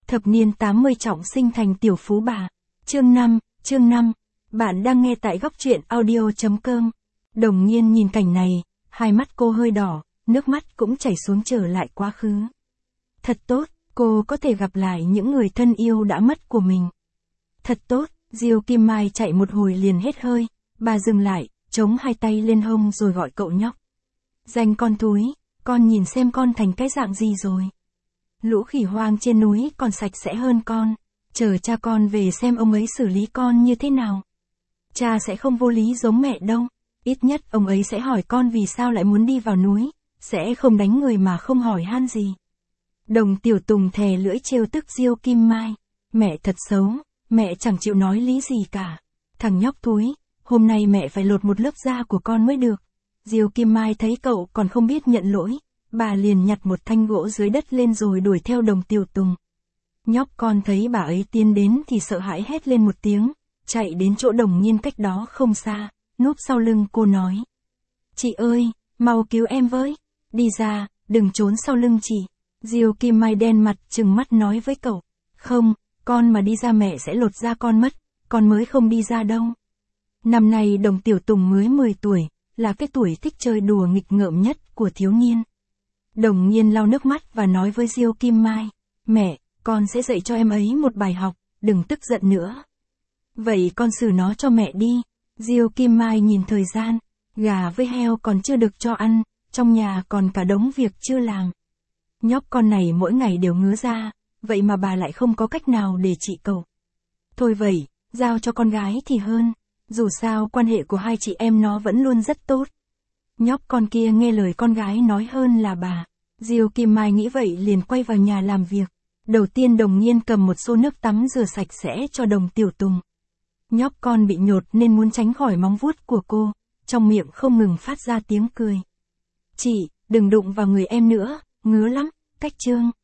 Thập niên 80 trọng sinh thành tiểu phú bà. Chương 5, bạn đang nghe tại góc truyện audio.com. Đồng Nhiên nhìn cảnh này, hai mắt cô hơi đỏ, nước mắt cũng chảy xuống trở lại quá khứ. Thật tốt, cô có thể gặp lại những người thân yêu đã mất của mình. Thật tốt, Diêu Kim Mai chạy một hồi liền hết hơi, bà dừng lại, chống hai tay lên hông rồi gọi cậu nhóc. Danh con thúi, con nhìn xem con thành cái dạng gì rồi. Lũ khỉ hoang trên núi còn sạch sẽ hơn con, chờ cha con về xem ông ấy xử lý con như thế nào. Cha sẽ không vô lý giống mẹ đâu, ít nhất ông ấy sẽ hỏi con vì sao lại muốn đi vào núi, sẽ không đánh người mà không hỏi han gì. Đồng Tiểu Tùng thè lưỡi trêu tức Diêu Kim Mai, mẹ thật xấu, mẹ chẳng chịu nói lý gì cả. Thằng nhóc thúi, hôm nay mẹ phải lột một lớp da của con mới được. Diêu Kim Mai thấy cậu còn không biết nhận lỗi, bà liền nhặt một thanh gỗ dưới đất lên rồi đuổi theo Đồng Tiểu Tùng. Nhóc con thấy bà ấy tiến đến thì sợ hãi hét lên một tiếng, chạy đến chỗ Đồng Nhiên cách đó không xa, núp sau lưng cô nói. Chị ơi, mau cứu em với, đi ra, đừng trốn sau lưng chị. Diêu Kim Mai đen mặt trừng mắt nói với cậu, không, con mà đi ra mẹ sẽ lột da con mất, con mới không đi ra đâu. Năm nay Đồng Tiểu Tùng mới 10 tuổi, là cái tuổi thích chơi đùa nghịch ngợm nhất của thiếu niên. Đồng Nhiên lau nước mắt và nói với Diêu Kim Mai, mẹ, con sẽ dạy cho em ấy một bài học, đừng tức giận nữa. Vậy con xử nó cho mẹ đi. Diêu Kim Mai nhìn thời gian, gà với heo còn chưa được cho ăn, trong nhà còn cả đống việc chưa làm. Nhóc con này mỗi ngày đều ngứa ra, vậy mà bà lại không có cách nào để trị cậu. Thôi vậy, giao cho con gái thì hơn, dù sao quan hệ của hai chị em nó vẫn luôn rất tốt. Nhóc con kia nghe lời con gái nói hơn là bà. Diêu Kim Mai nghĩ vậy liền quay vào nhà làm việc. Đầu tiên Đồng Nhiên cầm một xô nước tắm rửa sạch sẽ cho Đồng Tiểu Tùng. Nhóc con bị nhột nên muốn tránh khỏi móng vuốt của cô, trong miệng không ngừng phát ra tiếng cười. Chị, đừng đụng vào người em nữa, ngứa lắm, cách trương.